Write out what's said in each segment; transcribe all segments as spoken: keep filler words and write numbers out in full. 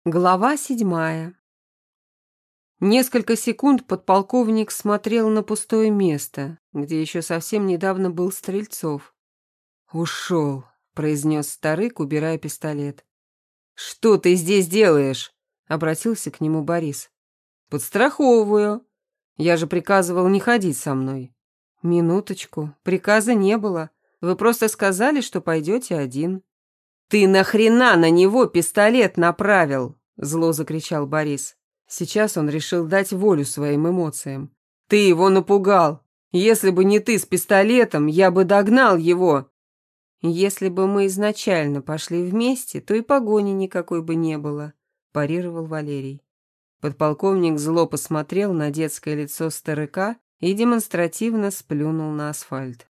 Глава седьмая. Несколько секунд подполковник смотрел на пустое место, где еще совсем недавно был Стрельцов. «Ушел», — произнес старик, убирая пистолет. «Что ты здесь делаешь?» — обратился к нему Борис. «Подстраховываю. Я же приказывал не ходить со мной». «Минуточку, приказа не было. Вы просто сказали, что пойдете один». «Ты нахрена на него пистолет направил?» — зло закричал Борис. Сейчас он решил дать волю своим эмоциям. «Ты его напугал. Если бы не ты с пистолетом, я бы догнал его». «Если бы мы изначально пошли вместе, то и погони никакой бы не было», — парировал Валерий. Подполковник зло посмотрел на детское лицо старика и демонстративно сплюнул на асфальт.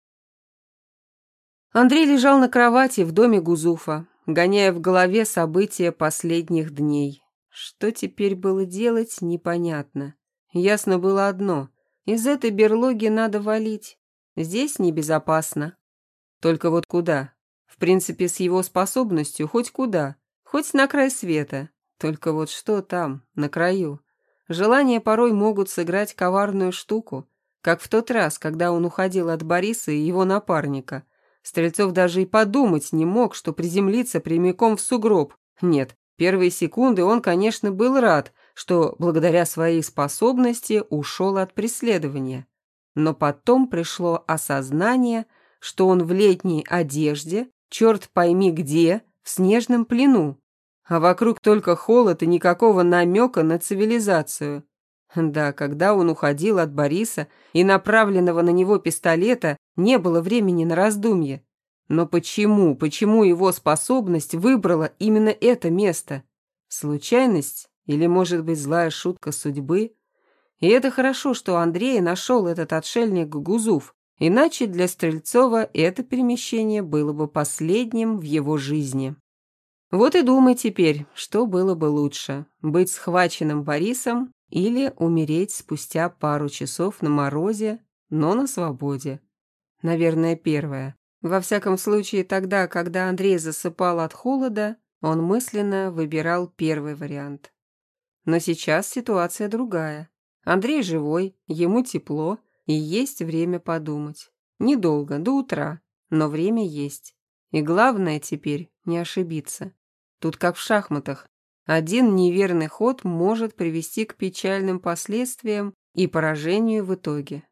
Андрей лежал на кровати в доме Гузуфа, гоняя в голове события последних дней. Что теперь было делать, непонятно. Ясно было одно: из этой берлоги надо валить. Здесь небезопасно. Только вот куда? В принципе, с его способностью хоть куда, хоть на край света. Только вот что там, на краю? Желания порой могут сыграть коварную штуку, как в тот раз, когда он уходил от Бориса и его напарника. Стрельцов даже и подумать не мог, что приземлится прямиком в сугроб. Нет, первые секунды он, конечно, был рад, что благодаря своей способности ушел от преследования. Но потом пришло осознание, что он в летней одежде, черт пойми где, в снежном плену, а вокруг только холод и никакого намека на цивилизацию. Да, когда он уходил от Бориса и направленного на него пистолета, не было времени на раздумье. Но почему, почему его способность выбрала именно это место? Случайность или, может быть, злая шутка судьбы? И это хорошо, что Андрей нашел этот отшельник Гузуф, иначе для Стрельцова это перемещение было бы последним в его жизни. Вот и думай теперь, что было бы лучше: быть схваченным Борисом или умереть спустя пару часов на морозе, но на свободе. Наверное, первое. Во всяком случае, тогда, когда Андрей засыпал от холода, он мысленно выбирал первый вариант. Но сейчас ситуация другая. Андрей живой, ему тепло, и есть время подумать. Недолго, до утра, но время есть. И главное теперь не ошибиться. Тут как в шахматах. Один неверный ход может привести к печальным последствиям и поражению в итоге.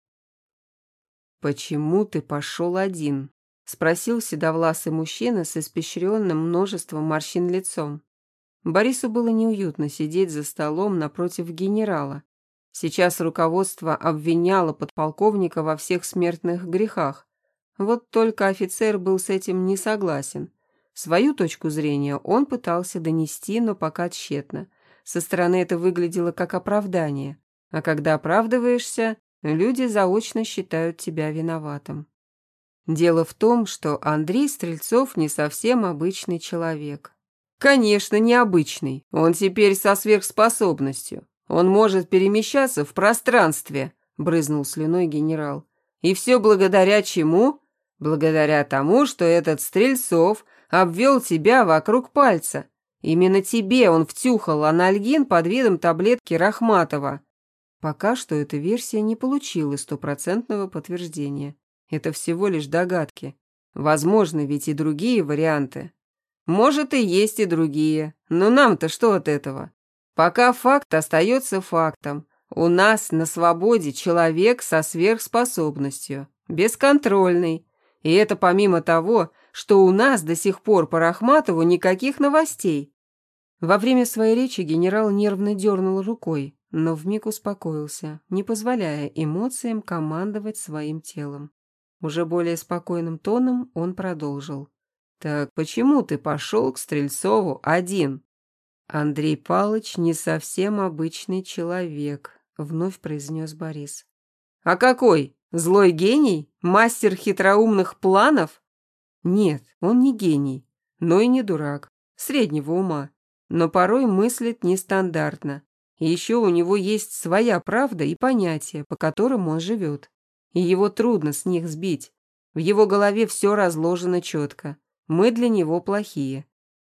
«Почему ты пошел один?» — спросил седовласый мужчина с испещренным множеством морщин лицом. Борису было неуютно сидеть за столом напротив генерала. Сейчас руководство обвиняло подполковника во всех смертных грехах. Вот только офицер был с этим не согласен. Свою точку зрения он пытался донести, но пока тщетно. Со стороны это выглядело как оправдание. А когда оправдываешься, люди заочно считают тебя виноватым. Дело в том, что Андрей Стрельцов не совсем обычный человек. Конечно, необычный. Он теперь со сверхспособностью. Он может перемещаться в пространстве, брызнул слюной генерал. И все благодаря чему? Благодаря тому, что этот Стрельцов обвел тебя вокруг пальца. Именно тебе он втюхал анальгин под видом таблетки Рахматова. Пока что эта версия не получила стопроцентного подтверждения. Это всего лишь догадки. Возможно, ведь и другие варианты. Может, и есть и другие. Но нам-то что от этого? Пока факт остается фактом. У нас на свободе человек со сверхспособностью. Бесконтрольный. И это помимо того, что у нас до сих пор по Рахматову никаких новостей. Во время своей речи генерал нервно дернул рукой, но вмиг успокоился, не позволяя эмоциям командовать своим телом. Уже более спокойным тоном он продолжил. «Так почему ты пошел к Стрельцову один?» «Андрей Палыч не совсем обычный человек», — вновь произнес Борис. «А какой? Злой гений? Мастер хитроумных планов?» «Нет, он не гений, но и не дурак, среднего ума, но порой мыслит нестандартно. И еще у него есть своя правда и понятия, по которым он живет. И его трудно с них сбить. В его голове все разложено четко. Мы для него плохие.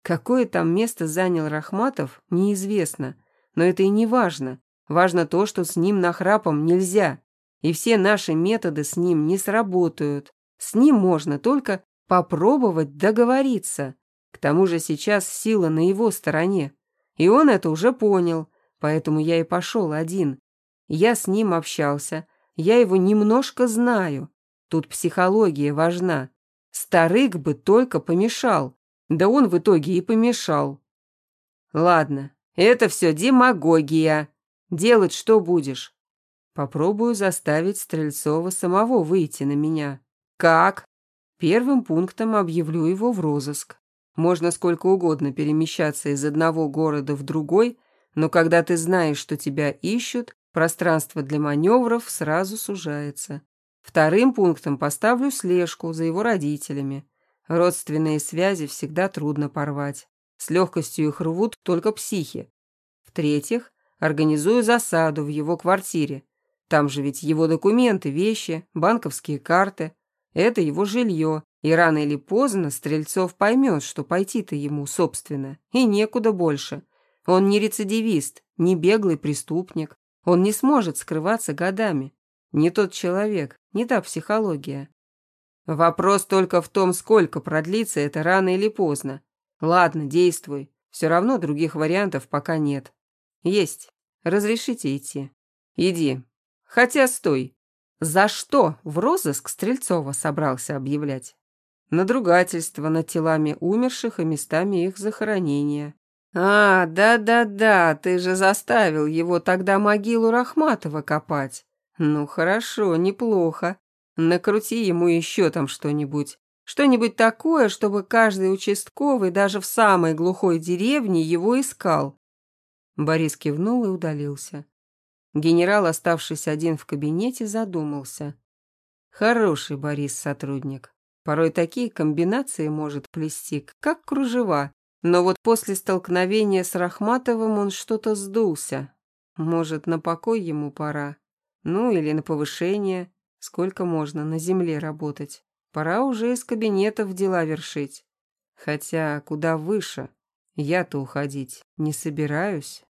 Какое там место занял Рахматов, неизвестно, но это и не важно. Важно то, что с ним нахрапом нельзя, и все наши методы с ним не сработают. С ним можно только попробовать договориться. К тому же сейчас сила на его стороне, и он это уже понял, поэтому я и пошел один. Я с ним общался, я его немножко знаю. Тут психология важна. Старык бы только помешал. Да он в итоге и помешал. Ладно, это все демагогия. Делать что будешь? Попробую заставить Стрельцова самого выйти на меня. Как? Первым пунктом объявлю его в розыск. Можно сколько угодно перемещаться из одного города в другой, но когда ты знаешь, что тебя ищут, пространство для маневров сразу сужается. Вторым пунктом поставлю слежку за его родителями. Родственные связи всегда трудно порвать. С легкостью их рвут только психи. В-третьих, организую засаду в его квартире. Там же ведь его документы, вещи, банковские карты. Это его жилье, и рано или поздно Стрельцов поймет, что пойти-то ему, собственно, и некуда больше. Он не рецидивист, не беглый преступник. Он не сможет скрываться годами. Не тот человек, не та психология. Вопрос только в том, сколько продлится это рано или поздно. Ладно, действуй. Все равно других вариантов пока нет. Есть. Разрешите идти. Иди. Хотя стой. За что в розыск Стрельцова собрался объявлять? Надругательство над телами умерших и местами их захоронения. А, да-да-да, ты же заставил его тогда могилу Рахматова копать. Ну, хорошо, неплохо. Накрути ему еще там что-нибудь. Что-нибудь такое, чтобы каждый участковый даже в самой глухой деревне его искал. Борис кивнул и удалился. Генерал, оставшись один в кабинете, задумался. Хороший Борис сотрудник. Порой такие комбинации может плести, как кружева. Но вот после столкновения с Рахматовым он что-то сдулся. Может, на покой ему пора. Ну, или на повышение. Сколько можно на земле работать? Пора уже из кабинетов дела вершить. Хотя куда выше. Я-то уходить не собираюсь.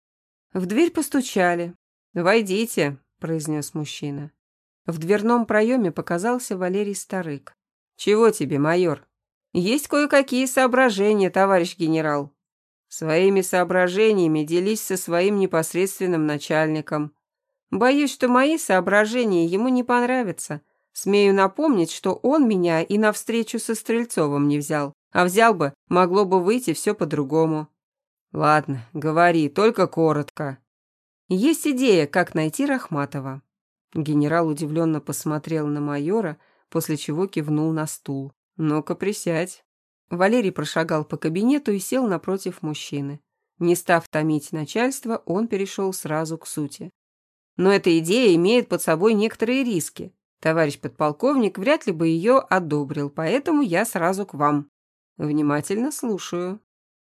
В дверь постучали. «Войдите», — произнес мужчина. В дверном проеме показался Валерий Старык. «Чего тебе, майор?» «Есть кое-какие соображения, товарищ генерал». «Своими соображениями делись со своим непосредственным начальником». «Боюсь, что мои соображения ему не понравятся. Смею напомнить, что он меня и на встречу со Стрельцовым не взял. А взял бы, могло бы выйти все по-другому». «Ладно, говори, только коротко». «Есть идея, как найти Рахматова». Генерал удивленно посмотрел на майора, после чего кивнул на стул. «Ну-ка, присядь». Валерий прошагал по кабинету и сел напротив мужчины. Не став томить начальство, он перешел сразу к сути. «Но эта идея имеет под собой некоторые риски. Товарищ подполковник вряд ли бы ее одобрил, поэтому я сразу к вам. Внимательно слушаю».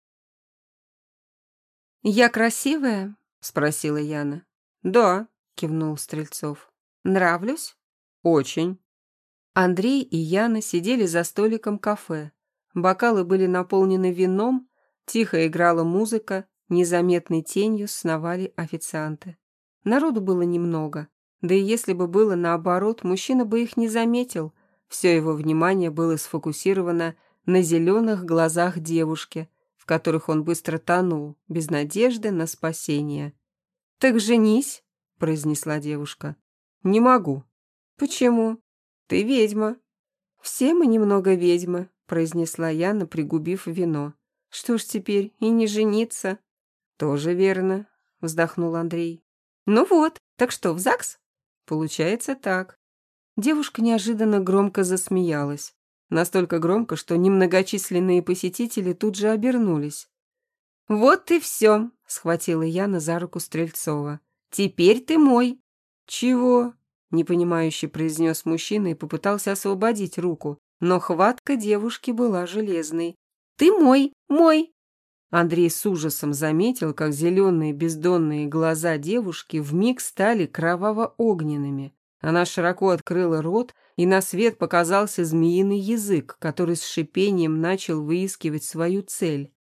«Я красивая?» — спросила Яна. «Да», — кивнул Стрельцов. «Нравлюсь?» «Очень». Андрей и Яна сидели за столиком кафе. Бокалы были наполнены вином, тихо играла музыка, незаметной тенью сновали официанты. Народу было немного, да и если бы было наоборот, мужчина бы их не заметил. Все его внимание было сфокусировано на зеленых глазах девушки, в которых он быстро тонул, без надежды на спасение. «Так женись», — произнесла девушка. «Не могу». «Почему?» «Ты ведьма». «Все мы немного ведьмы», — произнесла Яна, пригубив вино. «Что ж теперь, и не жениться?» «Тоже верно», — вздохнул Андрей. «Ну вот, так что, в ЗАГС?» «Получается так». Девушка неожиданно громко засмеялась. Настолько громко, что немногочисленные посетители тут же обернулись. «Вот и все», — схватила Яна за руку Стрельцова. «Теперь ты мой». «Чего?» — непонимающе произнес мужчина и попытался освободить руку, но хватка девушки была железной. «Ты мой, мой!» Андрей с ужасом заметил, как зеленые бездонные глаза девушки вмиг стали кроваво-огненными. Она широко открыла рот, и на свет показался змеиный язык, который с шипением начал выискивать свою цель.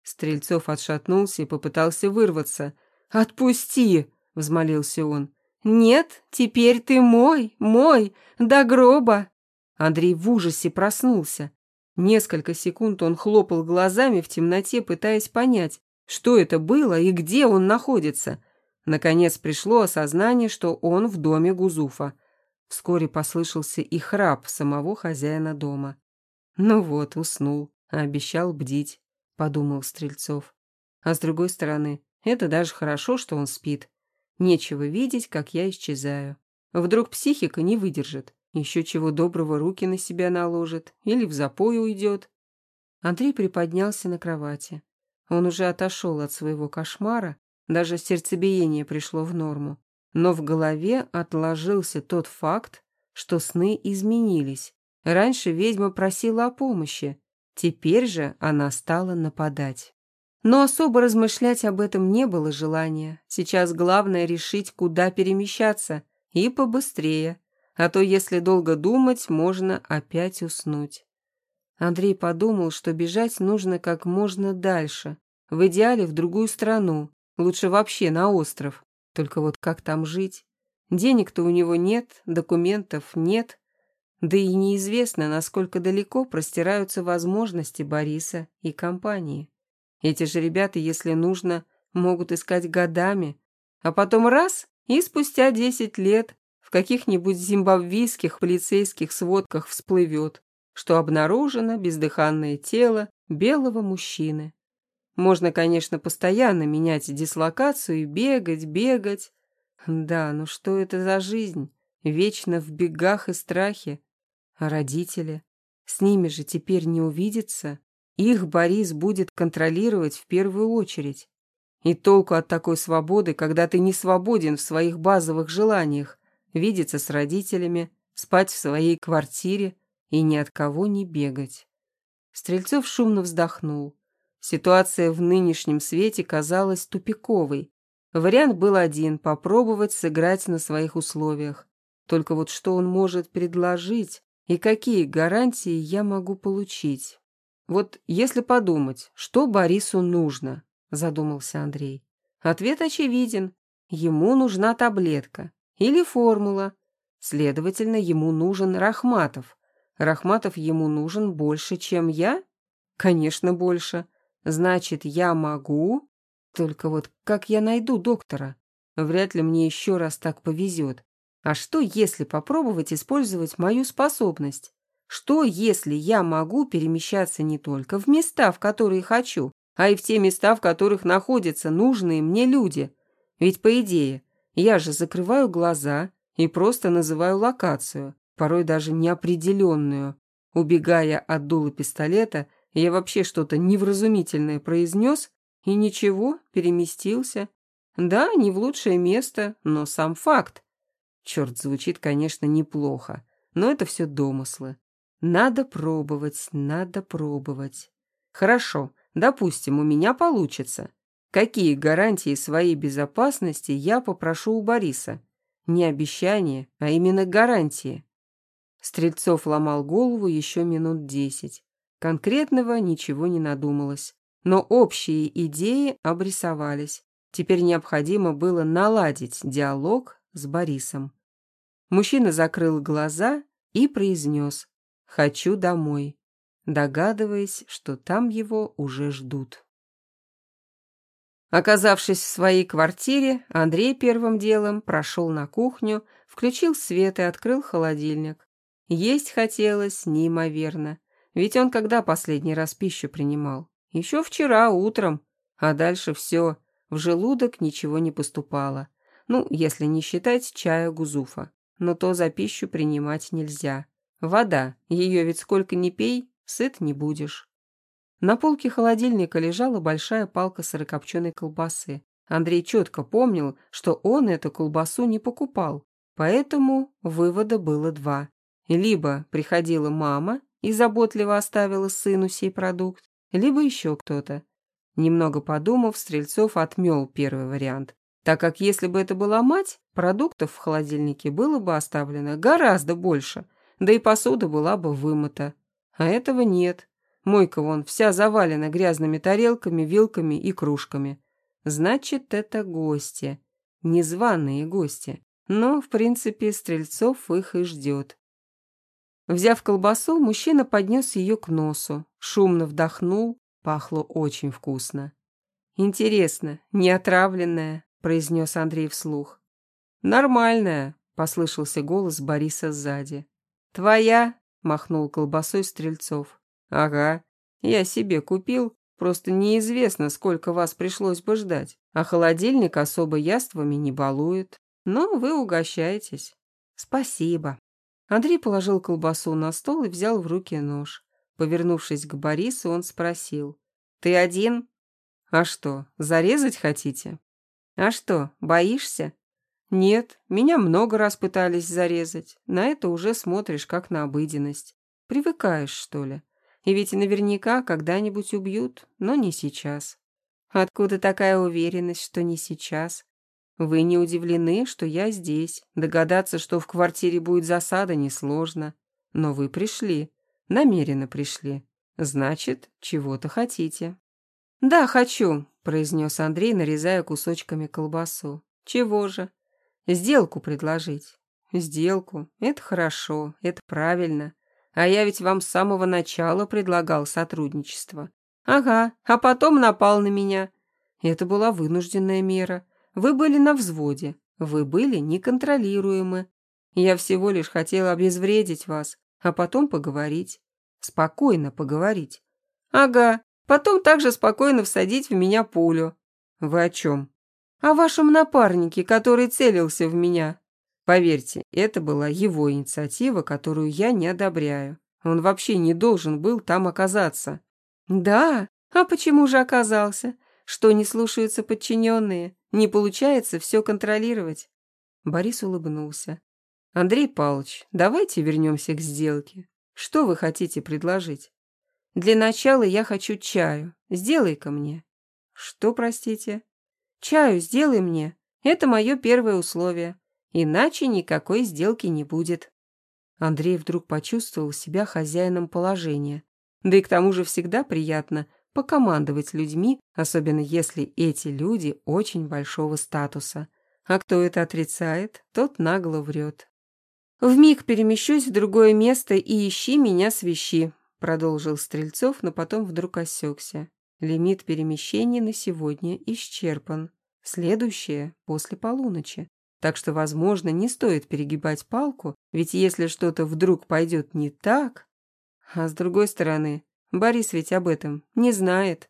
Стрельцов отшатнулся и попытался вырваться. «Отпусти!» — взмолился он. «Нет, теперь ты мой, мой, до гроба!» Андрей в ужасе проснулся. Несколько секунд он хлопал глазами в темноте, пытаясь понять, что это было и где он находится. Наконец пришло осознание, что он в доме Гузуфа. Вскоре послышался и храп самого хозяина дома. «Ну вот, уснул, а обещал бдить», — подумал Стрельцов. А с другой стороны, это даже хорошо, что он спит. Нечего видеть, как я исчезаю. Вдруг психика не выдержит, еще чего доброго руки на себя наложит или в запой уйдет. Андрей приподнялся на кровати. Он уже отошел от своего кошмара, даже сердцебиение пришло в норму. Но в голове отложился тот факт, что сны изменились. Раньше ведьма просила о помощи, теперь же она стала нападать. Но особо размышлять об этом не было желания. Сейчас главное решить, куда перемещаться, и побыстрее, а то если долго думать, можно опять уснуть. Андрей подумал, что бежать нужно как можно дальше, в идеале в другую страну, лучше вообще на остров. Только вот как там жить? Денег-то у него нет, документов нет, да и неизвестно, насколько далеко простираются возможности Бориса и компании. Эти же ребята, если нужно, могут искать годами, а потом раз — и спустя десять лет в каких-нибудь зимбабвийских полицейских сводках всплывет, что обнаружено бездыханное тело белого мужчины. Можно, конечно, постоянно менять дислокацию и бегать, бегать. Да, но что это за жизнь? Вечно в бегах и страхе. А родители? С ними же теперь не увидеться. Их Борис будет контролировать в первую очередь. И толку от такой свободы, когда ты не свободен в своих базовых желаниях, видеться с родителями, спать в своей квартире и ни от кого не бегать. Стрельцов шумно вздохнул. Ситуация в нынешнем свете казалась тупиковой. Вариант был один – попробовать сыграть на своих условиях. Только вот что он может предложить и какие гарантии я могу получить? Вот если подумать, что Борису нужно, задумался Андрей. Ответ очевиден. Ему нужна таблетка или формула. Следовательно, ему нужен Рахматов. Рахматов ему нужен больше, чем я? Конечно, больше. Значит, я могу... Только вот как я найду доктора? Вряд ли мне еще раз так повезет. А что, если попробовать использовать мою способность? Что, если я могу перемещаться не только в места, в которые хочу, а и в те места, в которых находятся нужные мне люди? Ведь, по идее, я же закрываю глаза и просто называю локацию, порой даже неопределенную. Убегая от дула пистолета, я вообще что-то невразумительное произнес, и ничего, переместился. Да, не в лучшее место, но сам факт. Черт, звучит, конечно, неплохо, но это все домыслы. Надо пробовать, надо пробовать. Хорошо, допустим, у меня получится. Какие гарантии своей безопасности я попрошу у Бориса? Не обещания, а именно гарантии. Стрельцов ломал голову еще минут десять. Конкретного ничего не надумалось. Но общие идеи обрисовались. Теперь необходимо было наладить диалог с Борисом. Мужчина закрыл глаза и произнес «Хочу домой», догадываясь, что там его уже ждут. Оказавшись в своей квартире, Андрей первым делом прошел на кухню, включил свет и открыл холодильник. Есть хотелось неимоверно, ведь он когда последний раз пищу принимал? Еще вчера утром, а дальше все, в желудок ничего не поступало. Ну, если не считать чая Гузуфа, но то за пищу принимать нельзя. Вода, ее ведь сколько ни пей, сыт не будешь. На полке холодильника лежала большая палка сырокопченой колбасы. Андрей четко помнил, что он эту колбасу не покупал, поэтому вывода было два. Либо приходила мама и заботливо оставила сыну сей продукт, либо еще кто-то. Немного подумав, Стрельцов отмел первый вариант, так как если бы это была мать, продуктов в холодильнике было бы оставлено гораздо больше, да и посуда была бы вымыта. А этого нет. Мойка вон вся завалена грязными тарелками, вилками и кружками. Значит, это гости. Незваные гости. Но, в принципе, Стрельцов их и ждет. Взяв колбасу, мужчина поднес ее к носу, шумно вдохнул, пахло очень вкусно. «Интересно, не отравленная?» – произнес Андрей вслух. «Нормальная», – послышался голос Бориса сзади. «Твоя?» – махнул колбасой Стрельцов. «Ага, я себе купил, просто неизвестно, сколько вас пришлось бы ждать, а холодильник особо яствами не балует. Но вы угощаетесь». «Спасибо». Андрей положил колбасу на стол и взял в руки нож. Повернувшись к Борису, он спросил. «Ты один?» «А что, зарезать хотите?» «А что, боишься?» «Нет, меня много раз пытались зарезать. На это уже смотришь, как на обыденность. Привыкаешь, что ли? И ведь наверняка когда-нибудь убьют, но не сейчас». «Откуда такая уверенность, что не сейчас?» «Вы не удивлены, что я здесь. Догадаться, что в квартире будет засада, несложно. Но вы пришли. Намеренно пришли. Значит, чего-то хотите». «Да, хочу», – произнес Андрей, нарезая кусочками колбасу. «Чего же?» «Сделку предложить». «Сделку? Это хорошо, это правильно. А я ведь вам с самого начала предлагал сотрудничество». «Ага, а потом напал на меня». «Это была вынужденная мера. Вы были на взводе, вы были неконтролируемы. Я всего лишь хотела обезвредить вас, а потом поговорить. Спокойно поговорить». «Ага, потом также спокойно всадить в меня пулю». «Вы о чем?» «О вашем напарнике, который целился в меня». «Поверьте, это была его инициатива, которую я не одобряю. Он вообще не должен был там оказаться». «Да? А почему же оказался? Что не слушаются подчиненные? Не получается все контролировать?» Борис улыбнулся. «Андрей Павлович, давайте вернемся к сделке. Что вы хотите предложить?» «Для начала я хочу чаю. Сделай-ка мне». «Что, простите?» «Чаю сделай мне. Это мое первое условие. Иначе никакой сделки не будет». Андрей вдруг почувствовал себя хозяином положения. Да и к тому же всегда приятно покомандовать людьми, особенно если эти люди очень большого статуса. А кто это отрицает, тот нагло врет. «Вмиг перемещусь в другое место и ищи меня свищи», продолжил Стрельцов, но потом вдруг осекся. Лимит перемещений на сегодня исчерпан. Следующее после полуночи. Так что, возможно, не стоит перегибать палку, ведь если что-то вдруг пойдет не так... А с другой стороны, Борис ведь об этом не знает.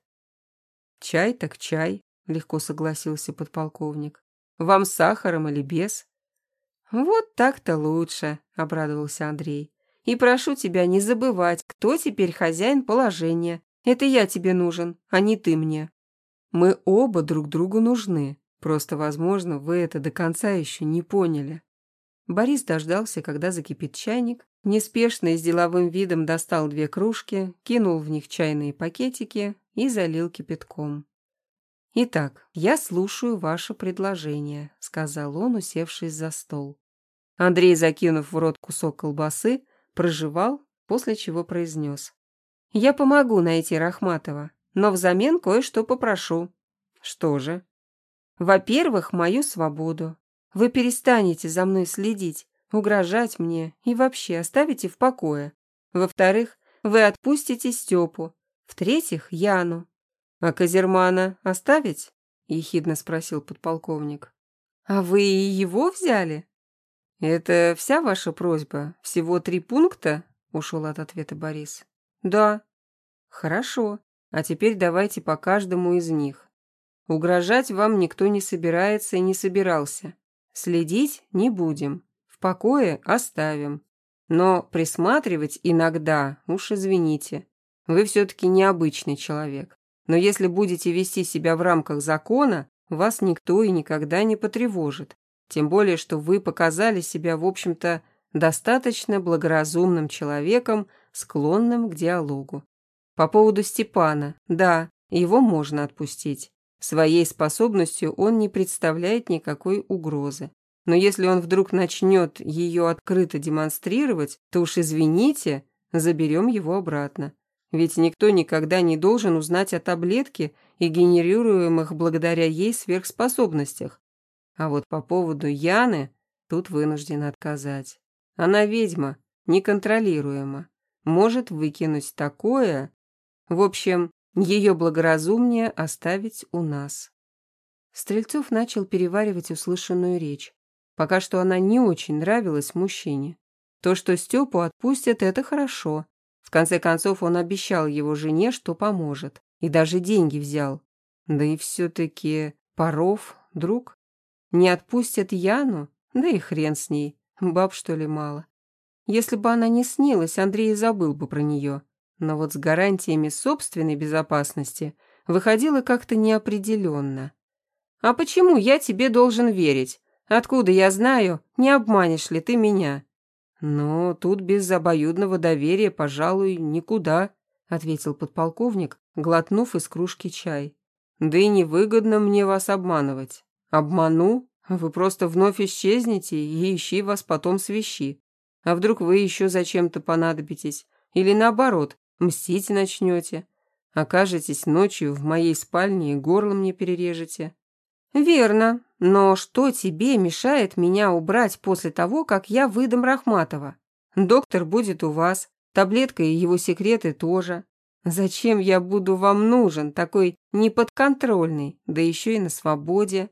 «Чай так чай», — легко согласился подполковник. «Вам с сахаром или без?» «Вот так-то лучше», — обрадовался Андрей. «И прошу тебя не забывать, кто теперь хозяин положения. Это я тебе нужен, а не ты мне». «Мы оба друг другу нужны. Просто, возможно, вы это до конца еще не поняли». Борис дождался, когда закипит чайник, неспешно и с деловым видом достал две кружки, кинул в них чайные пакетики и залил кипятком. «Итак, я слушаю ваше предложение», — сказал он, усевшись за стол. Андрей, закинув в рот кусок колбасы, прожевал, после чего произнес. «Я помогу найти Рахматова, но взамен кое-что попрошу». «Что же?» «Во-первых, мою свободу. Вы перестанете за мной следить, угрожать мне и вообще оставите в покое. Во-вторых, вы отпустите Степу. В-третьих, Яну». «А Козермана оставить?» – ехидно спросил подполковник. «А вы и его взяли?» «Это вся ваша просьба? Всего три пункта?» – ушел от ответа Борис. «Да». «Хорошо. А теперь давайте по каждому из них. Угрожать вам никто не собирается и не собирался. Следить не будем. В покое оставим. Но присматривать иногда, уж извините. Вы все-таки необычный человек. Но если будете вести себя в рамках закона, вас никто и никогда не потревожит. Тем более, что вы показали себя, в общем-то, достаточно благоразумным человеком, склонным к диалогу. По поводу Степана, да, его можно отпустить. Своей способностью он не представляет никакой угрозы. Но если он вдруг начнет ее открыто демонстрировать, то уж извините, заберем его обратно. Ведь никто никогда не должен узнать о таблетке и генерируемых благодаря ей сверхспособностях. А вот по поводу Яны тут вынужден отказать. Она ведьма, неконтролируема, может выкинуть такое. В общем, ее благоразумнее оставить у нас. Стрельцов начал переваривать услышанную речь. Пока что она не очень нравилась мужчине. То, что Степу отпустят, это хорошо. В конце концов, он обещал его жене, что поможет. И даже деньги взял. Да и все-таки Паров, друг. Не отпустят Яну? Да и хрен с ней. Баб, что ли, мало. Если бы она не снилась, Андрей забыл бы про нее. Но вот с гарантиями собственной безопасности выходило как-то неопределенно. «А почему я тебе должен верить? Откуда я знаю, не обманешь ли ты меня?» «Но тут без обоюдного доверия, пожалуй, никуда», ответил подполковник, глотнув из кружки чай. «Да и невыгодно мне вас обманывать. Обману? Вы просто вновь исчезнете, и ищи вас потом свищи. А вдруг вы еще зачем-то понадобитесь? Или наоборот, мстить начнете? Окажетесь ночью в моей спальне и горло мне перережете?» «Верно. Но что тебе мешает меня убрать после того, как я выдам Рахматова? Доктор будет у вас, таблетка и его секреты тоже. Зачем я буду вам нужен, такой неподконтрольный, да еще и на свободе?»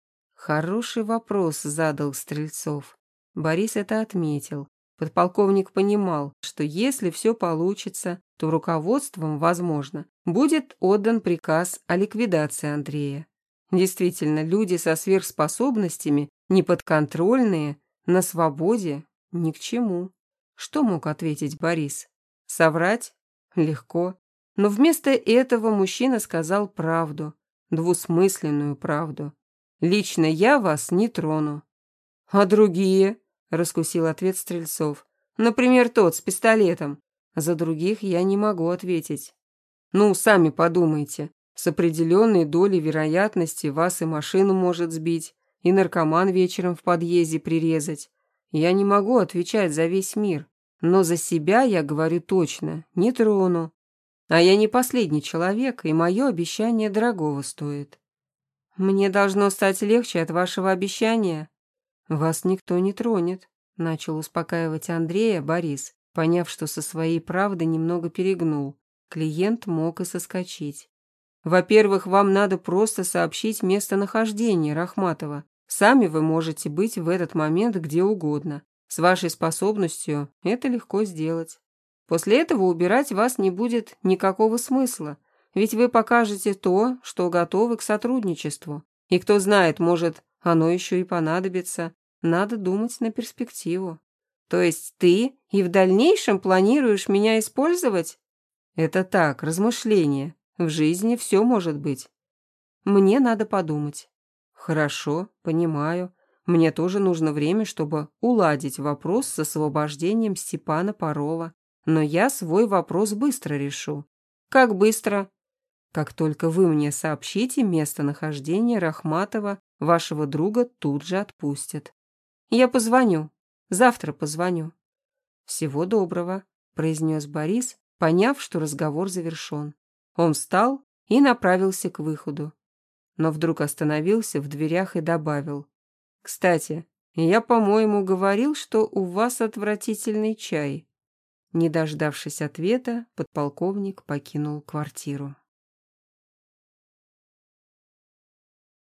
Хороший вопрос задал Стрельцов. Борис это отметил. Подполковник понимал, что если все получится, то руководством, возможно, будет отдан приказ о ликвидации Андрея. Действительно, люди со сверхспособностями, неподконтрольные, на свободе, ни к чему. Что мог ответить Борис? Соврать? Легко. Но вместо этого мужчина сказал правду, двусмысленную правду. «Лично я вас не трону». «А другие?» – раскусил ответ Стрельцов. «Например, тот с пистолетом. За других я не могу ответить». «Ну, сами подумайте. С определенной долей вероятности вас и машину может сбить, и наркоман вечером в подъезде прирезать. Я не могу отвечать за весь мир, но за себя я говорю точно, не трону. А я не последний человек, и мое обещание дорогого стоит». «Мне должно стать легче от вашего обещания». «Вас никто не тронет», – начал успокаивать Андрея Борис, поняв, что со своей правдой немного перегнул. Клиент мог и соскочить. «Во-первых, вам надо просто сообщить местонахождение Рахматова. Сами вы можете быть в этот момент где угодно. С вашей способностью это легко сделать. После этого убирать вас не будет никакого смысла, ведь вы покажете то, что готовы к сотрудничеству. И кто знает, может, оно еще и понадобится. Надо думать на перспективу». «То есть ты и в дальнейшем планируешь меня использовать?» «Это так, размышления. В жизни все может быть». «Мне надо подумать». «Хорошо, понимаю. Мне тоже нужно время, чтобы уладить вопрос с освобождением Степана Парова. Но я свой вопрос быстро решу». «Как быстро?» «Как только вы мне сообщите местонахождение Рахматова, вашего друга тут же отпустят». «Я позвоню. Завтра позвоню». «Всего доброго», – произнес Борис, поняв, что разговор завершен. Он встал и направился к выходу. Но вдруг остановился в дверях и добавил: «Кстати, я, по-моему, говорил, что у вас отвратительный чай». Не дождавшись ответа, подполковник покинул квартиру.